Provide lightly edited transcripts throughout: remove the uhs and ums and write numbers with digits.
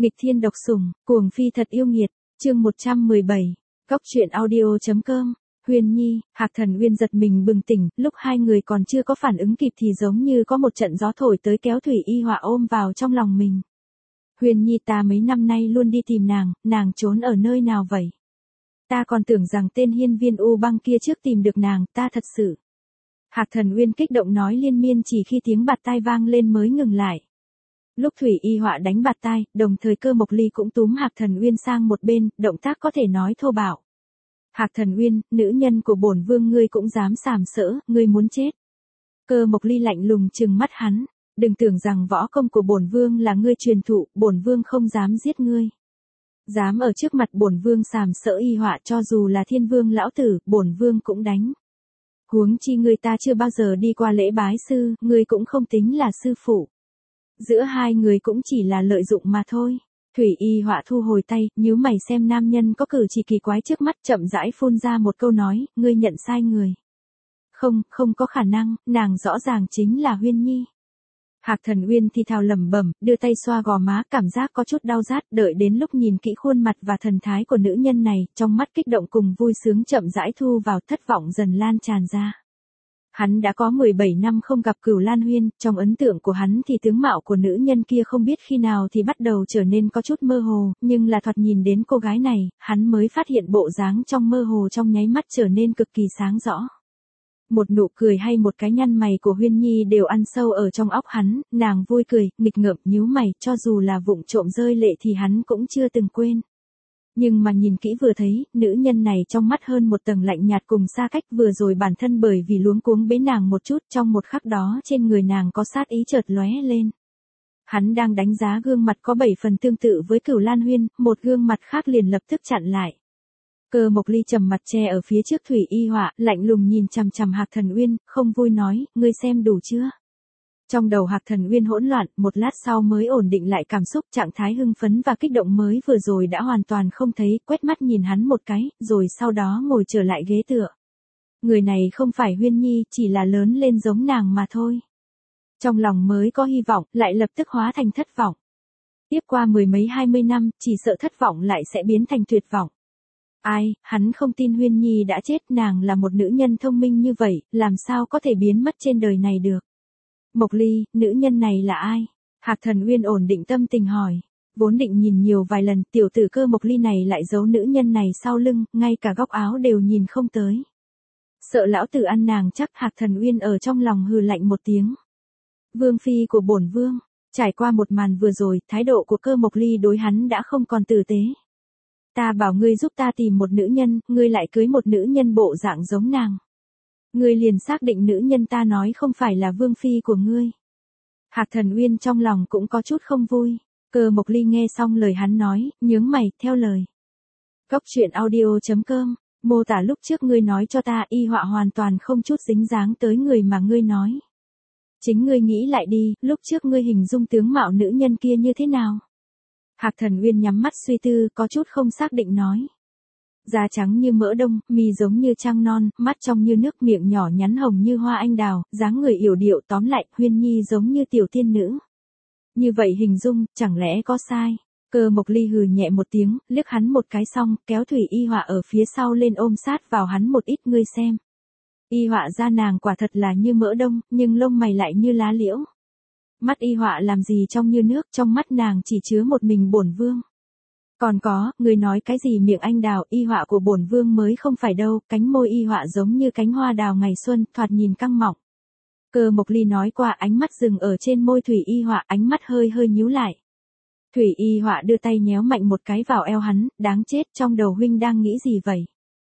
Nghịch thiên độc sủng, cuồng phi thật yêu nghiệt, chương 117, Góc truyện audio.com. Huyền Nhi, Hạc Thần Uyên giật mình bừng tỉnh, lúc hai người còn chưa có phản ứng kịp thì giống như có một trận gió thổi tới kéo Thủy Y Họa ôm vào trong lòng mình. Huyền Nhi, ta mấy năm nay luôn đi tìm nàng trốn ở nơi nào vậy? Ta còn tưởng rằng tên hiên viên U Băng kia trước tìm được nàng, ta thật sự. Hạc Thần Uyên kích động nói liên miên chỉ khi tiếng bạt tai vang lên mới ngừng lại. Lúc Thủy Y Họa đánh bạt tai, đồng thời Cơ Mộc Ly cũng túm Hạc Thần Uyên sang một bên, động tác có thể nói thô bạo. Hạc Thần Uyên, nữ nhân của bổn vương ngươi cũng dám sàm sỡ, ngươi muốn chết. Cơ Mộc Ly lạnh lùng trừng mắt hắn, đừng tưởng rằng võ công của bổn vương là ngươi truyền thụ, bổn vương không dám giết ngươi. Dám ở trước mặt bổn vương sàm sỡ Y Họa, cho dù là Thiên Vương lão tử, bổn vương cũng đánh. Huống chi ngươi ta chưa bao giờ đi qua lễ bái sư, ngươi cũng không tính là sư phụ. Giữa hai người cũng chỉ là lợi dụng mà thôi. Thủy Y Họa thu hồi tay, nhíu mày xem nam nhân có cử chỉ kỳ quái trước mắt, chậm rãi phun ra một câu nói, ngươi nhận sai người. Không có khả năng, nàng rõ ràng chính là Huyên Nhi. Hạc Thần Uyên thì thào lẩm bẩm, đưa tay xoa gò má, cảm giác có chút đau rát, đợi đến lúc nhìn kỹ khuôn mặt và thần thái của nữ nhân này, trong mắt kích động cùng vui sướng chậm rãi thu vào, thất vọng dần lan tràn ra. Hắn đã có 17 năm không gặp Cửu Lan Huyên, trong ấn tượng của hắn thì tướng mạo của nữ nhân kia không biết khi nào thì bắt đầu trở nên có chút mơ hồ, nhưng là thoạt nhìn đến cô gái này, hắn mới phát hiện bộ dáng trong mơ hồ trong nháy mắt trở nên cực kỳ sáng rõ. Một nụ cười hay một cái nhăn mày của Huyên Nhi đều ăn sâu ở trong óc hắn, nàng vui cười, nghịch ngợm nhíu mày, cho dù là vụng trộm rơi lệ thì hắn cũng chưa từng quên. Nhưng mà nhìn kỹ vừa thấy, nữ nhân này trong mắt hơn một tầng lạnh nhạt cùng xa cách, vừa rồi bản thân bởi vì luống cuống bế nàng một chút, trong một khắc đó trên người nàng có sát ý chợt lóe lên. Hắn đang đánh giá gương mặt có 7 phần tương tự với Cửu Lan Huyên, một gương mặt khác liền lập tức chặn lại. Cơ Mộc Ly trầm mặt che ở phía trước Thủy Y Họa, lạnh lùng nhìn chằm chằm Hạc Thần Uyên, không vui nói, ngươi xem đủ chưa? Trong đầu Hạc Thần Uyên hỗn loạn, một lát sau mới ổn định lại cảm xúc, trạng thái hưng phấn và kích động mới vừa rồi đã hoàn toàn không thấy, quét mắt nhìn hắn một cái, rồi sau đó ngồi trở lại ghế tựa. Người này không phải Huyên Nhi, chỉ là lớn lên giống nàng mà thôi. Trong lòng mới có hy vọng, lại lập tức hóa thành thất vọng. Tiếp qua 10 mấy 20 năm, chỉ sợ thất vọng lại sẽ biến thành tuyệt vọng. Ai, hắn không tin Huyên Nhi đã chết, nàng là một nữ nhân thông minh như vậy, làm sao có thể biến mất trên đời này được. Mộc Ly, nữ nhân này là ai? Hạc Thần Uyên ổn định tâm tình hỏi. Vốn định nhìn nhiều vài lần, tiểu tử Cơ Mộc Ly này lại giấu nữ nhân này sau lưng, ngay cả góc áo đều nhìn không tới. Sợ lão tử ăn nàng chắc. Hạc Thần Uyên ở trong lòng hừ lạnh một tiếng. Vương phi của bổn vương. Trải qua một màn vừa rồi, thái độ của Cơ Mộc Ly đối hắn đã không còn tử tế. Ta bảo ngươi giúp ta tìm một nữ nhân, ngươi lại cưới một nữ nhân bộ dạng giống nàng. Ngươi liền xác định nữ nhân ta nói không phải là vương phi của ngươi. Hạc Thần Uyên trong lòng cũng có chút không vui. Cơ Mộc Ly nghe xong lời hắn nói, nhướng mày, theo lời. Góc truyện audio.com, mô tả lúc trước ngươi nói cho ta, Y Họa hoàn toàn không chút dính dáng tới người mà ngươi nói. Chính ngươi nghĩ lại đi, lúc trước ngươi hình dung tướng mạo nữ nhân kia như thế nào? Hạc Thần Uyên nhắm mắt suy tư, có chút không xác định nói. Da trắng như mỡ đông, mi giống như trăng non, mắt trong như nước, miệng nhỏ nhắn hồng như hoa anh đào, dáng người yểu điệu, tóm lại, Huyên Nhi giống như tiểu tiên nữ. Như vậy hình dung, chẳng lẽ có sai? Cơ Mộc Ly hừ nhẹ một tiếng, liếc hắn một cái xong, kéo Thủy Y Họa ở phía sau lên ôm sát vào hắn một ít, ngươi xem. Y Họa da nàng quả thật là như mỡ đông, nhưng lông mày lại như lá liễu. Mắt Y Họa làm gì trong như nước, trong mắt nàng chỉ chứa một mình bổn vương. Còn có, người nói cái gì miệng anh đào, Y Họa của bổn vương mới không phải đâu, cánh môi Y Họa giống như cánh hoa đào ngày xuân, thoạt nhìn căng mọng. Cơ Mộc Ly nói qua, ánh mắt dừng ở trên môi Thủy Y Họa, ánh mắt hơi nhíu lại. Thủy Y Họa đưa tay nhéo mạnh một cái vào eo hắn, đáng chết, trong đầu huynh đang nghĩ gì vậy?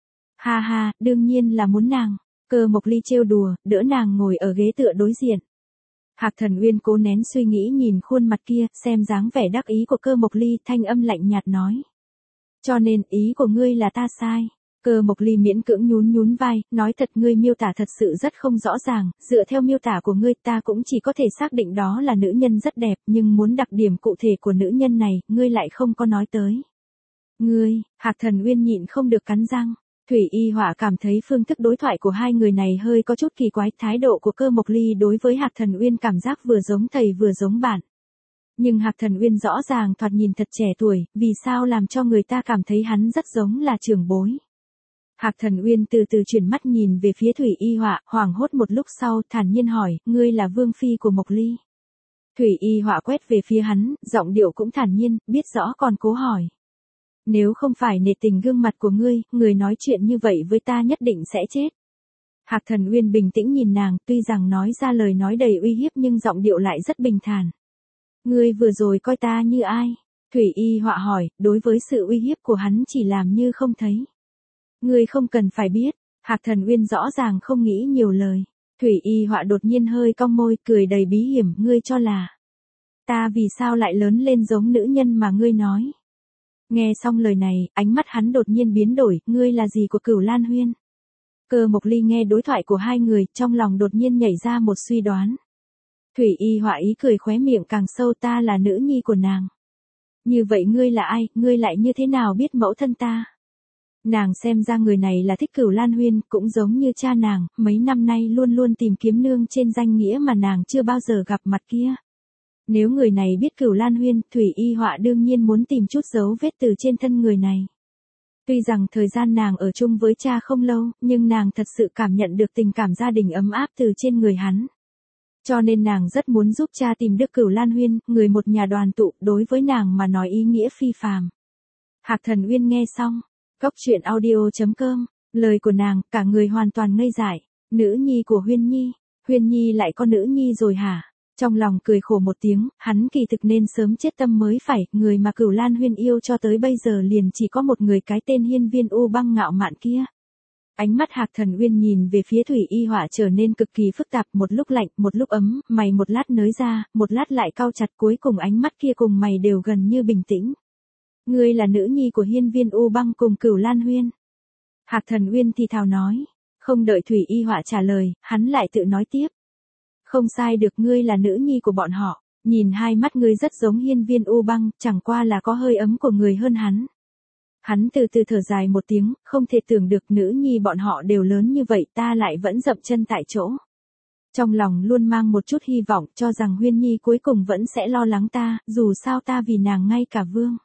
Ha ha, đương nhiên là muốn nàng. Cơ Mộc Ly trêu đùa, đỡ nàng ngồi ở ghế tựa đối diện. Hạc Thần Uyên cố nén suy nghĩ nhìn khuôn mặt kia, xem dáng vẻ đắc ý của Cơ Mộc Ly, thanh âm lạnh nhạt nói. Cho nên, ý của ngươi là ta sai. Cơ Mộc Ly miễn cưỡng nhún vai, nói thật, ngươi miêu tả thật sự rất không rõ ràng, dựa theo miêu tả của ngươi ta cũng chỉ có thể xác định đó là nữ nhân rất đẹp, nhưng muốn đặc điểm cụ thể của nữ nhân này, ngươi lại không có nói tới. Ngươi, Hạc Thần Uyên nhịn không được cắn răng. Thủy Y Họa cảm thấy phương thức đối thoại của hai người này hơi có chút kỳ quái, thái độ của Cơ Mộc Ly đối với Hạc Thần Uyên cảm giác vừa giống thầy vừa giống bạn. Nhưng Hạc Thần Uyên rõ ràng thoạt nhìn thật trẻ tuổi, vì sao làm cho người ta cảm thấy hắn rất giống là trưởng bối. Hạc Thần Uyên từ từ chuyển mắt nhìn về phía Thủy Y Họa, hoảng hốt một lúc sau, thản nhiên hỏi, ngươi là vương phi của Mộc Ly. Thủy Y Họa quét về phía hắn, giọng điệu cũng thản nhiên, biết rõ còn cố hỏi. Nếu không phải nể tình gương mặt của ngươi, người nói chuyện như vậy với ta nhất định sẽ chết. Hạc Thần Uyên bình tĩnh nhìn nàng, tuy rằng nói ra lời nói đầy uy hiếp nhưng giọng điệu lại rất bình thản. Ngươi vừa rồi coi ta như ai? Thủy Y Họa hỏi, đối với sự uy hiếp của hắn chỉ làm như không thấy. Ngươi không cần phải biết, Hạc Thần Uyên rõ ràng không nghĩ nhiều lời. Thủy Y Họa đột nhiên hơi cong môi, cười đầy bí hiểm, ngươi cho là ta vì sao lại lớn lên giống nữ nhân mà ngươi nói. Nghe xong lời này, ánh mắt hắn đột nhiên biến đổi, ngươi là gì của Cửu Lan Huyên? Cơ Mộc Ly nghe đối thoại của hai người, trong lòng đột nhiên nhảy ra một suy đoán. Thủy Y Họa ý cười khóe miệng càng sâu, ta là nữ nhi của nàng. Như vậy ngươi là ai, ngươi lại như thế nào biết mẫu thân ta? Nàng xem ra người này là thích Cửu Lan Huyên, cũng giống như cha nàng, mấy năm nay luôn luôn tìm kiếm nương trên danh nghĩa mà nàng chưa bao giờ gặp mặt kia. Nếu người này biết Cửu Lan Huyên, Thủy Y Họa đương nhiên muốn tìm chút dấu vết từ trên thân người này. Tuy rằng thời gian nàng ở chung với cha không lâu, nhưng nàng thật sự cảm nhận được tình cảm gia đình ấm áp từ trên người hắn. Cho nên nàng rất muốn giúp cha tìm được Cửu Lan Huyên, người một nhà đoàn tụ, đối với nàng mà nói ý nghĩa phi phàm. Hạc Thần Uyên nghe xong, Cóc Truyện Audio.com, lời của nàng, cả người hoàn toàn ngây dại. Nữ nhi của Huyên Nhi lại có nữ nhi rồi hả? Trong lòng cười khổ một tiếng, hắn kỳ thực nên sớm chết tâm mới phải, người mà Cửu Lan Huyên yêu cho tới bây giờ liền chỉ có một người, cái tên Hiên Viên U Băng ngạo mạn kia. Ánh mắt Hạc Thần Uyên nhìn về phía Thủy Y Họa trở nên cực kỳ phức tạp, một lúc lạnh, một lúc ấm, mày một lát nới ra, một lát lại cau chặt, cuối cùng ánh mắt kia cùng mày đều gần như bình tĩnh. Ngươi là nữ nhi của Hiên Viên U Băng cùng Cửu Lan Huyên. Hạc Thần Uyên thì thào nói, không đợi Thủy Y Họa trả lời, hắn lại tự nói tiếp. Không sai được, ngươi là nữ nhi của bọn họ, nhìn hai mắt ngươi rất giống Hiên Viên U Băng, chẳng qua là có hơi ấm của người hơn hắn. Hắn từ từ thở dài một tiếng, không thể tưởng được nữ nhi bọn họ đều lớn như vậy, ta lại vẫn dậm chân tại chỗ. Trong lòng luôn mang một chút hy vọng, cho rằng Huyên Nhi cuối cùng vẫn sẽ lo lắng ta, dù sao ta vì nàng ngay cả vương.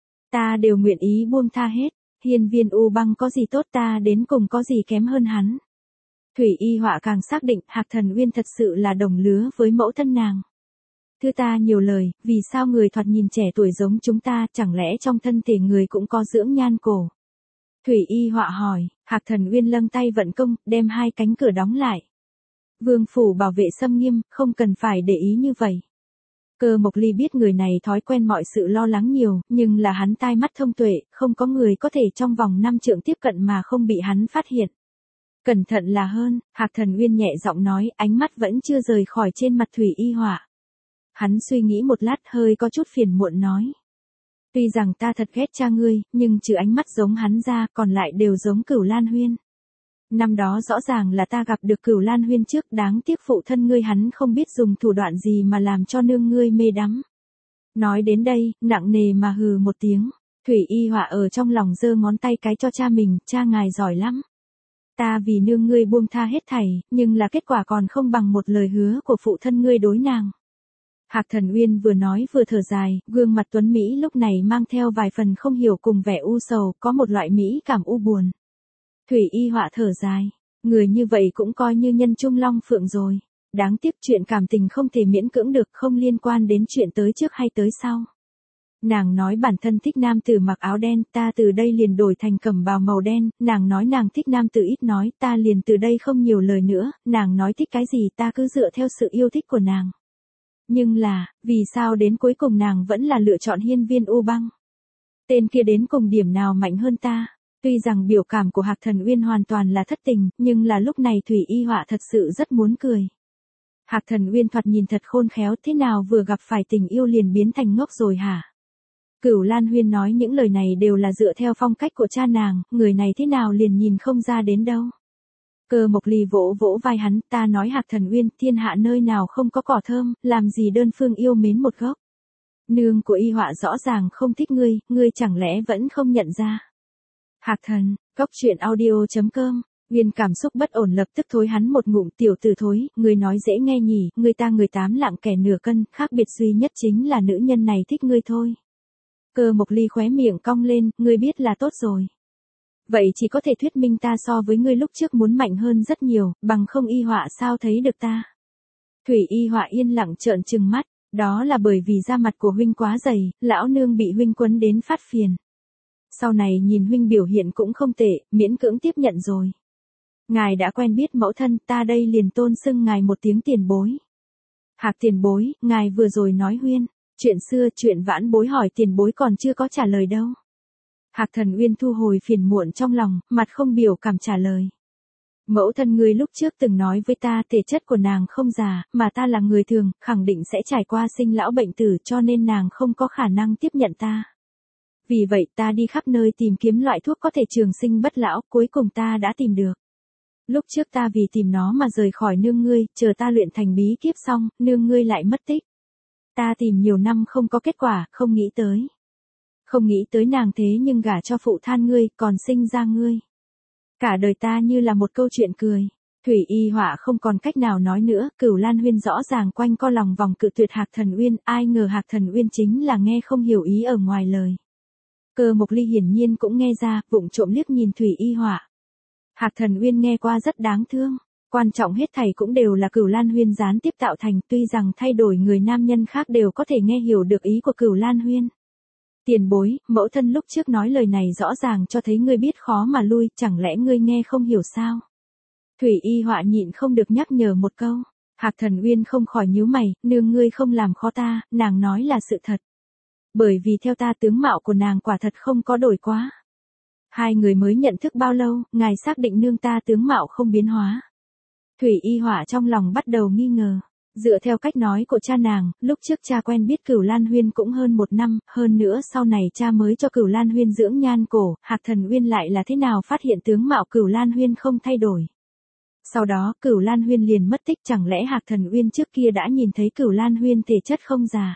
Ta đều nguyện ý buông tha hết, Hiên Viên U Băng có gì tốt, ta đến cùng có gì kém hơn hắn. Thủy Y Họa càng xác định Hạc Thần Uyên thật sự là đồng lứa với mẫu thân nàng. Thưa ta nhiều lời, vì sao người thoạt nhìn trẻ tuổi giống chúng ta, chẳng lẽ trong thân thể người cũng có dưỡng nhan cổ? Thủy Y Họa hỏi, Hạc Thần Uyên lâng tay vận công, đem hai cánh cửa đóng lại. Vương phủ bảo vệ xâm nghiêm, không cần phải để ý như vậy. Cơ Mộc Ly biết người này thói quen mọi sự lo lắng nhiều, nhưng là hắn tai mắt thông tuệ, không có người có thể trong vòng 5 trượng tiếp cận mà không bị hắn phát hiện. Cẩn thận là hơn, Hạc Thần Uyên nhẹ giọng nói, ánh mắt vẫn chưa rời khỏi trên mặt Thủy Y Họa. Hắn suy nghĩ một lát, hơi có chút phiền muộn nói. Tuy rằng ta thật ghét cha ngươi, nhưng trừ ánh mắt giống hắn ra, còn lại đều giống Cửu Lan Huyên. Năm đó rõ ràng là ta gặp được Cửu Lan Huyên trước, đáng tiếc phụ thân ngươi hắn không biết dùng thủ đoạn gì mà làm cho nương ngươi mê đắm. Nói đến đây, nặng nề mà hừ một tiếng. Thủy Y Họa ở trong lòng giơ ngón tay cái cho cha mình, cha ngài giỏi lắm. Ta vì nương ngươi buông tha hết thảy, nhưng là kết quả còn không bằng một lời hứa của phụ thân ngươi đối nàng. Hạc Thần Uyên vừa nói vừa thở dài, gương mặt tuấn Mỹ lúc này mang theo vài phần không hiểu cùng vẻ u sầu, có một loại Mỹ cảm u buồn. Thủy Y Họa thở dài, người như vậy cũng coi như nhân trung long phượng rồi. Đáng tiếc chuyện cảm tình không thể miễn cưỡng được, không liên quan đến chuyện tới trước hay tới sau. Nàng nói bản thân thích nam tử mặc áo đen, ta từ đây liền đổi thành cẩm bào màu đen, nàng nói nàng thích nam tử ít nói, ta liền từ đây không nhiều lời nữa, nàng nói thích cái gì ta cứ dựa theo sự yêu thích của nàng. Nhưng là, vì sao đến cuối cùng nàng vẫn là lựa chọn Hiên Viên U Băng? Tên kia đến cùng điểm nào mạnh hơn ta? Tuy rằng biểu cảm của Hạc Thần Uyên hoàn toàn là thất tình, nhưng là lúc này Thủy Y Họa thật sự rất muốn cười. Hạc Thần Uyên thoạt nhìn thật khôn khéo, thế nào vừa gặp phải tình yêu liền biến thành ngốc rồi hả? Cửu Lan Huyên nói những lời này đều là dựa theo phong cách của cha nàng, người này thế nào liền nhìn không ra đến đâu. Cơ Mộc Ly vỗ vỗ vai hắn, ta nói Hạc Thần Uyên, thiên hạ nơi nào không có cỏ thơm, làm gì đơn phương yêu mến một gốc. Nương của Y Họa rõ ràng không thích ngươi chẳng lẽ vẫn không nhận ra. Hạc Thần, Cóc Truyện Audio.com, Uyên cảm xúc bất ổn lập tức thối hắn một ngụm, tiểu tử thối, ngươi nói dễ nghe nhỉ, người ta người tám lạng kẻ nửa cân, khác biệt duy nhất chính là nữ nhân này thích ngươi thôi. Cơ Mộc Ly khóe miệng cong lên, ngươi biết là tốt rồi. Vậy chỉ có thể thuyết minh ta so với ngươi lúc trước muốn mạnh hơn rất nhiều, bằng không Y Họa sao thấy được ta. Thủy Y Họa yên lặng trợn trừng mắt, đó là bởi vì da mặt của huynh quá dày, lão nương bị huynh quấn đến phát phiền. Sau này nhìn huynh biểu hiện cũng không tệ, miễn cưỡng tiếp nhận rồi. Ngài đã quen biết mẫu thân, ta đây liền tôn xưng ngài một tiếng tiền bối. Hạc tiền bối, ngài vừa rồi nói Huyên, chuyện xưa chuyện vãn bối hỏi tiền bối còn chưa có trả lời đâu. Hạc Thần Uyên thu hồi phiền muộn trong lòng, mặt không biểu cảm trả lời. Mẫu thân ngươi lúc trước từng nói với ta thể chất của nàng không già, mà ta là người thường, khẳng định sẽ trải qua sinh lão bệnh tử cho nên nàng không có khả năng tiếp nhận ta. Vì vậy ta đi khắp nơi tìm kiếm loại thuốc có thể trường sinh bất lão, cuối cùng ta đã tìm được. Lúc trước ta vì tìm nó mà rời khỏi nương ngươi, chờ ta luyện thành bí kíp xong, nương ngươi lại mất tích. Ta tìm nhiều năm không có kết quả, không nghĩ tới. Không nghĩ tới nàng thế nhưng gả cho phụ than ngươi, còn sinh ra ngươi. Cả đời ta như là một câu chuyện cười. Thủy Y Họa không còn cách nào nói nữa, Cửu Lan Huyên rõ ràng quanh co lòng vòng cự tuyệt Hạc Thần Uyên, ai ngờ Hạc Thần Uyên chính là nghe không hiểu ý ở ngoài lời. Cơ Mộc Ly hiển nhiên cũng nghe ra, vụng trộm liếc nhìn Thủy Y Họa. Hạc Thần Uyên nghe qua rất đáng thương, quan trọng hết thảy cũng đều là Cửu Lan Huyên gián tiếp tạo thành, tuy rằng thay đổi người nam nhân khác đều có thể nghe hiểu được ý của Cửu Lan Huyên. Tiền bối, mẫu thân lúc trước nói lời này rõ ràng cho thấy ngươi biết khó mà lui, chẳng lẽ ngươi nghe không hiểu sao? Thủy Y Họa nhịn không được nhắc nhở một câu. Hạc Thần Uyên không khỏi nhíu mày, nương ngươi không làm khó ta, nàng nói là sự thật. Bởi vì theo ta tướng mạo của nàng quả thật không có đổi quá. Hai người mới nhận thức bao lâu, ngài xác định nương ta tướng mạo không biến hóa. Thủy Y Họa trong lòng bắt đầu nghi ngờ. Dựa theo cách nói của cha nàng, lúc trước cha quen biết Cửu Lan Huyên cũng hơn 1 năm, hơn nữa sau này cha mới cho Cửu Lan Huyên dưỡng nhan cổ, Hạc Thần Uyên lại là thế nào phát hiện tướng mạo Cửu Lan Huyên không thay đổi. Sau đó Cửu Lan Huyên liền mất tích, chẳng lẽ Hạc Thần Uyên trước kia đã nhìn thấy Cửu Lan Huyên thể chất không già.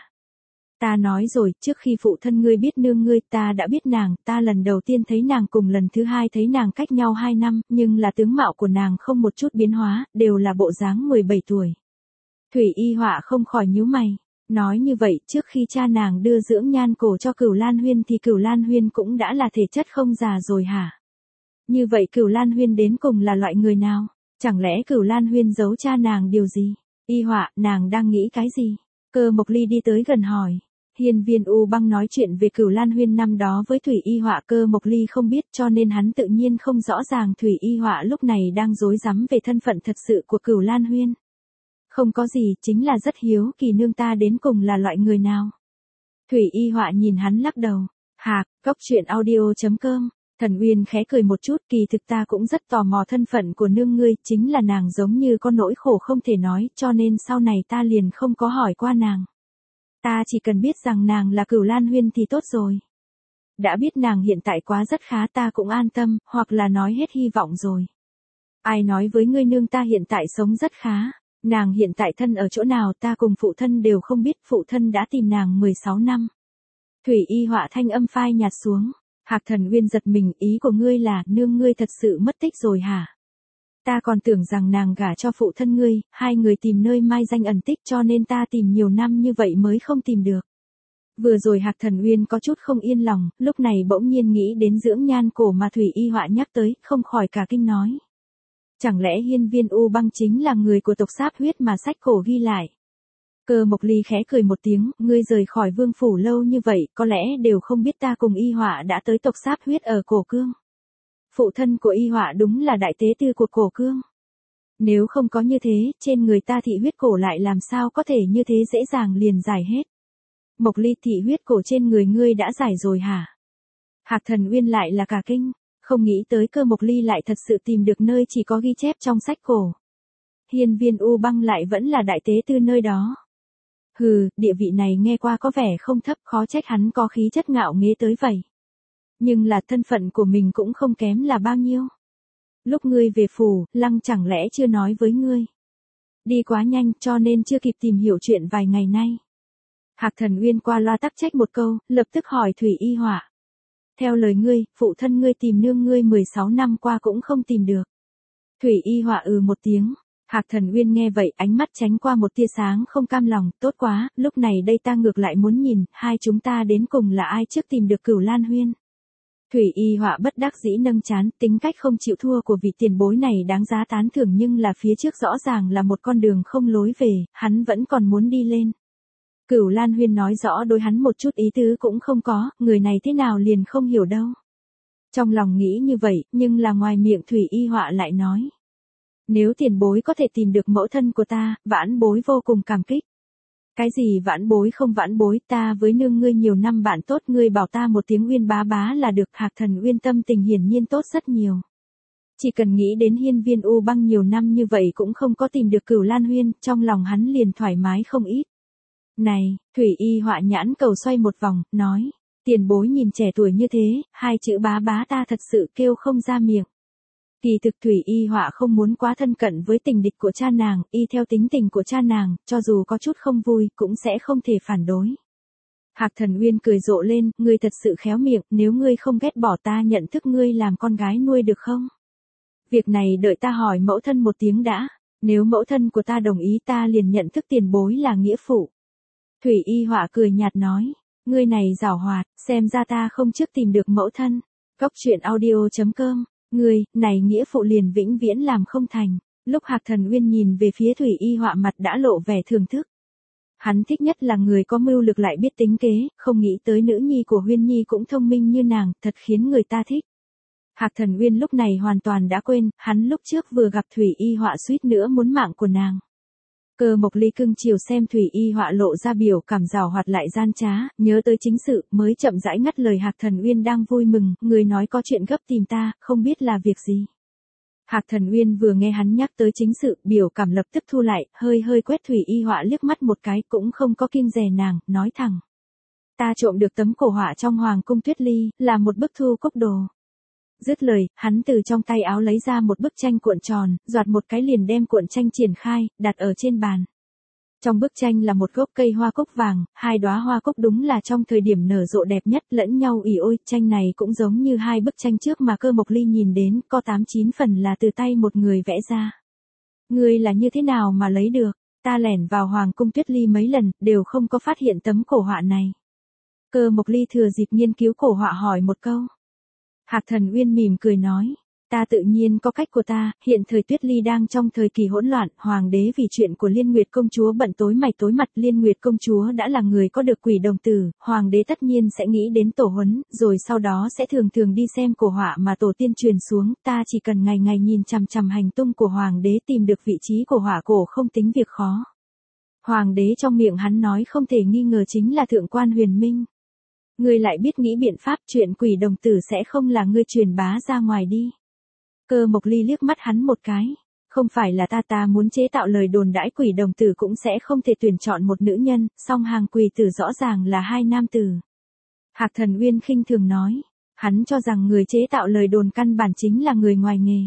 Ta nói rồi, trước khi phụ thân ngươi biết nương ngươi, ta đã biết nàng, ta lần đầu tiên thấy nàng cùng lần thứ hai thấy nàng cách nhau 2 năm, nhưng là tướng mạo của nàng không một chút biến hóa, đều là bộ dáng 17 tuổi. Thủy Y Họa không khỏi nhíu mày, nói như vậy, trước khi cha nàng đưa dưỡng nhan cổ cho Cửu Lan Huyên thì Cửu Lan Huyên cũng đã là thể chất không già rồi hả? Như vậy Cửu Lan Huyên đến cùng là loại người nào? Chẳng lẽ Cửu Lan Huyên giấu cha nàng điều gì? Y Họa, nàng đang nghĩ cái gì? Cơ Mộc Ly đi tới gần hỏi. Hiên Viên U Băng nói chuyện về Cửu Lan Huyên năm đó với Thủy Y Họa, Cơ Mộc Ly không biết cho nên hắn tự nhiên không rõ ràng Thủy Y Họa lúc này đang rối rắm về thân phận thật sự của Cửu Lan Huyên. Không có gì, chính là rất hiếu kỳ nương ta đến cùng là loại người nào. Thủy Y Họa nhìn hắn lắc đầu. Hạc, Cốc Truyện Audio.com. Thần Uyên khẽ cười một chút, kỳ thực ta cũng rất tò mò thân phận của nương ngươi, chính là nàng giống như có nỗi khổ không thể nói, cho nên sau này ta liền không có hỏi qua nàng. Ta chỉ cần biết rằng nàng là Cửu Lan Huyên thì tốt rồi. Đã biết nàng hiện tại quá rất khá ta cũng an tâm, hoặc là nói hết hy vọng rồi. Ai nói với ngươi nương ta hiện tại sống rất khá, nàng hiện tại thân ở chỗ nào ta cùng phụ thân đều không biết, phụ thân đã tìm nàng 16 năm. Thủy Y Họa thanh âm phai nhạt xuống. Hạc Thần Uyên giật mình, ý của ngươi là nương ngươi thật sự mất tích rồi hả? Ta còn tưởng rằng nàng gả cho phụ thân ngươi, hai người tìm nơi mai danh ẩn tích cho nên ta tìm nhiều năm như vậy mới không tìm được. Vừa rồi Hạc Thần Uyên có chút không yên lòng, lúc này bỗng nhiên nghĩ đến dưỡng nhan cổ mà Thủy Y Họa nhắc tới, không khỏi cả kinh nói. Chẳng lẽ Hiên Viên U Băng chính là người của tộc Sáp Huyết mà sách cổ ghi lại? Cơ Mộc Ly khẽ cười một tiếng, ngươi rời khỏi vương phủ lâu như vậy, có lẽ đều không biết ta cùng Y Họa đã tới tộc Sáp Huyết ở Cổ Cương. Phụ thân của Y Họa đúng là đại tế tư của Cổ Cương. Nếu không có như thế, trên người ta thị huyết cổ lại làm sao có thể như thế dễ dàng liền giải hết. Mộc Ly, thị huyết cổ trên người ngươi đã giải rồi hả? Hạc Thần Uyên lại là cả kinh, không nghĩ tới Cơ Mộc Ly lại thật sự tìm được nơi chỉ có ghi chép trong sách cổ. Hiên Viên U Băng lại vẫn là đại tế tư nơi đó. Hừ, địa vị này nghe qua có vẻ không thấp, khó trách hắn có khí chất ngạo nghễ tới vậy. Nhưng là thân phận của mình cũng không kém là bao nhiêu. Lúc ngươi về phủ, Lăng chẳng lẽ chưa nói với ngươi? Đi quá nhanh cho nên chưa kịp tìm hiểu chuyện vài ngày nay. Hạc Thần Uyên qua loa tắc trách một câu, lập tức hỏi Thủy Y Họa. Theo lời ngươi, phụ thân ngươi tìm nương ngươi 16 năm qua cũng không tìm được. Thủy Y Họa một tiếng. Hạc Thần Uyên nghe vậy ánh mắt tránh qua một tia sáng không cam lòng, tốt quá, lúc này đây ta ngược lại muốn nhìn, hai chúng ta đến cùng là ai trước tìm được Cửu Lan Huyên. Thủy Y Họa bất đắc dĩ nâng trán, tính cách không chịu thua của vị tiền bối này đáng giá tán thưởng nhưng là phía trước rõ ràng là một con đường không lối về, hắn vẫn còn muốn đi lên. Cửu Lan Huyên nói rõ đối hắn một chút ý tứ cũng không có, người này thế nào liền không hiểu đâu. Trong lòng nghĩ như vậy, nhưng là ngoài miệng Thủy Y Họa lại nói. Nếu tiền bối có thể tìm được mẫu thân của ta, vãn bối vô cùng cảm kích. Cái gì vãn bối không vãn bối, ta với nương ngươi nhiều năm bạn tốt, ngươi bảo ta một tiếng Uyên bá bá là được. Hạc Thần Uyên tâm tình hiển nhiên tốt rất nhiều. Chỉ cần nghĩ đến hiên viên U Băng nhiều năm như vậy cũng không có tìm được Cửu Lan Huyên, trong lòng hắn liền thoải mái không ít. Này, Thủy Y Họa nhãn cầu xoay một vòng, nói, tiền bối nhìn trẻ tuổi như thế, hai chữ bá bá ta thật sự kêu không ra miệng. Kỳ thực Thủy Y Họa không muốn quá thân cận với tình địch của cha nàng, y theo tính tình của cha nàng, cho dù có chút không vui, cũng sẽ không thể phản đối. Hạc Thần Uyên cười rộ lên, ngươi thật sự khéo miệng, nếu ngươi không ghét bỏ ta nhận thức ngươi làm con gái nuôi được không? Việc này đợi ta hỏi mẫu thân một tiếng đã, nếu mẫu thân của ta đồng ý ta liền nhận thức tiền bối là nghĩa phụ. Thủy Y Họa cười nhạt nói, ngươi này giảo hoạt, xem ra ta không trước tìm được mẫu thân. Góc truyện audio.com, ngươi, này nghĩa phụ liền vĩnh viễn làm không thành. Lúc Hạc Thần Uyên nhìn về phía Thủy Y Họa mặt đã lộ vẻ thưởng thức. Hắn thích nhất là người có mưu lược lại biết tính kế, không nghĩ tới nữ nhi của Huyên Nhi cũng thông minh như nàng, thật khiến người ta thích. Hạc Thần Uyên lúc này hoàn toàn đã quên, hắn lúc trước vừa gặp Thủy Y Họa suýt nữa muốn mạng của nàng. Cơ Mộc Ly cưng chiều xem Thủy Y Họa lộ ra biểu cảm giảo hoạt lại gian trá, nhớ tới chính sự, mới chậm rãi ngắt lời Hạc Thần Uyên đang vui mừng, người nói có chuyện gấp tìm ta, không biết là việc gì. Hạc Thần Uyên vừa nghe hắn nhắc tới chính sự, biểu cảm lập tức thu lại, hơi quét Thủy Y Họa liếc mắt một cái, cũng không có kiêng dè nàng, nói thẳng. Ta trộm được tấm cổ họa trong Hoàng cung Tuyết Ly, là một bức thu cốc đồ. Dứt lời, hắn từ trong tay áo lấy ra một bức tranh cuộn tròn, doạt một cái liền đem cuộn tranh triển khai, đặt ở trên bàn. Trong bức tranh là một gốc cây hoa cúc vàng, hai đóa hoa cúc đúng là trong thời điểm nở rộ đẹp nhất, lẫn nhau ỉ ôi, tranh này cũng giống như hai bức tranh trước mà Cơ Mộc Ly nhìn đến, có 8-9 phần là từ tay một người vẽ ra. Ngươi là như thế nào mà lấy được, ta lẻn vào Hoàng cung Tuyết Ly mấy lần, đều không có phát hiện tấm cổ họa này. Cơ Mộc Ly thừa dịp nghiên cứu cổ họa hỏi một câu. Hạc Thần Uyên mỉm cười nói, ta tự nhiên có cách của ta, hiện thời Tuyết Ly đang trong thời kỳ hỗn loạn, hoàng đế vì chuyện của Liên Nguyệt công chúa bận tối mày tối mặt, Liên Nguyệt công chúa đã là người có được quỷ đồng tử, hoàng đế tất nhiên sẽ nghĩ đến tổ huấn, rồi sau đó sẽ thường thường đi xem cổ họa mà tổ tiên truyền xuống, ta chỉ cần ngày ngày nhìn chằm chằm hành tung của hoàng đế tìm được vị trí của họa cổ không tính việc khó. Hoàng đế trong miệng hắn nói không thể nghi ngờ chính là thượng quan Huyền Minh. Ngươi lại biết nghĩ biện pháp, chuyện quỷ đồng tử sẽ không là ngươi truyền bá ra ngoài đi. Cơ Mộc Ly liếc mắt hắn một cái. Không phải là ta muốn chế tạo lời đồn đãi quỷ đồng tử cũng sẽ không thể tuyển chọn một nữ nhân, song hàng quỷ tử rõ ràng là hai nam tử. Hạc Thần Uyên khinh thường nói. Hắn cho rằng người chế tạo lời đồn căn bản chính là người ngoài nghề.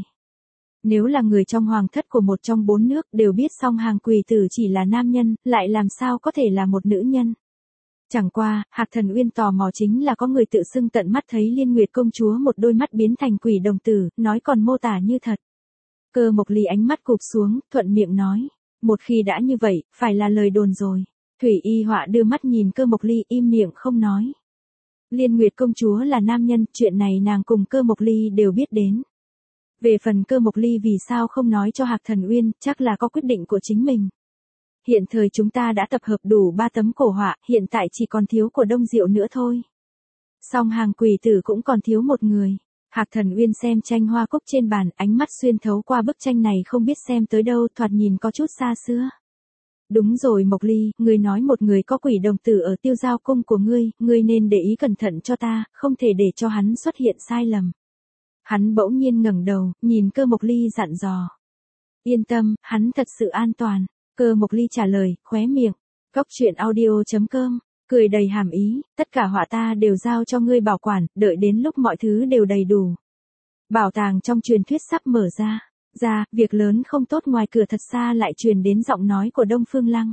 Nếu là người trong hoàng thất của một trong 4 nước đều biết song hàng quỷ tử chỉ là nam nhân, lại làm sao có thể là một nữ nhân. Chẳng qua, Hạc Thần Uyên tò mò chính là có người tự xưng tận mắt thấy Liên Nguyệt công chúa một đôi mắt biến thành quỷ đồng tử, nói còn mô tả như thật. Cơ Mộc Ly ánh mắt cụp xuống, thuận miệng nói, một khi đã như vậy, phải là lời đồn rồi. Thủy Y Họa đưa mắt nhìn Cơ Mộc Ly im miệng không nói. Liên Nguyệt công chúa là nam nhân, chuyện này nàng cùng Cơ Mộc Ly đều biết đến. Về phần Cơ Mộc Ly vì sao không nói cho Hạc Thần Uyên, chắc là có quyết định của chính mình. Hiện thời chúng ta đã tập hợp đủ 3 tấm cổ họa, hiện tại chỉ còn thiếu của Đông Diệu nữa thôi. Song hàng quỷ tử cũng còn thiếu một người. Hạc Thần Uyên xem tranh hoa cúc trên bàn, ánh mắt xuyên thấu qua bức tranh này không biết xem tới đâu, thoạt nhìn có chút xa xưa. Đúng rồi Mộc Ly, ngươi nói một người có quỷ đồng tử ở Tiêu Giao cung của ngươi nên để ý cẩn thận cho ta, không thể để cho hắn xuất hiện sai lầm. Hắn bỗng nhiên ngẩng đầu, nhìn Cơ Mộc Ly dặn dò. Yên tâm, hắn thật sự an toàn. Cơ Mộc Ly trả lời, khóe miệng. Góc truyện audio.com, cười đầy hàm ý, tất cả họa ta đều giao cho ngươi bảo quản, đợi đến lúc mọi thứ đều đầy đủ. Bảo tàng trong truyền thuyết sắp mở ra, việc lớn không tốt ngoài cửa thật xa lại truyền đến giọng nói của Đông Phương Lăng.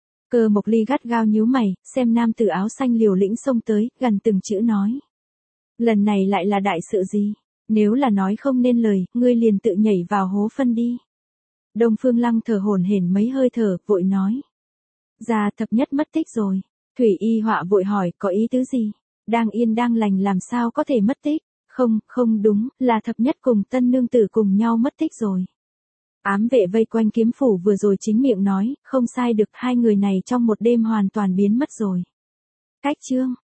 Cơ Mộc Ly gắt gao nhíu mày, xem nam tử áo xanh liều lĩnh xông tới, gần từng chữ nói. Lần này lại là đại sự gì? Nếu là nói không nên lời, ngươi liền tự nhảy vào hố phân đi. Đông Phương Lăng thở hổn hển mấy hơi thở, vội nói. Gia thập nhất mất tích rồi. Thủy Y Họa vội hỏi, có ý tứ gì? Đang yên đang lành làm sao có thể mất tích? Không, không đúng, là thập nhất cùng tân nương tử cùng nhau mất tích rồi. Ám vệ vây quanh kiếm phủ vừa rồi chính miệng nói, không sai được, hai người này trong một đêm hoàn toàn biến mất rồi. Cách chương.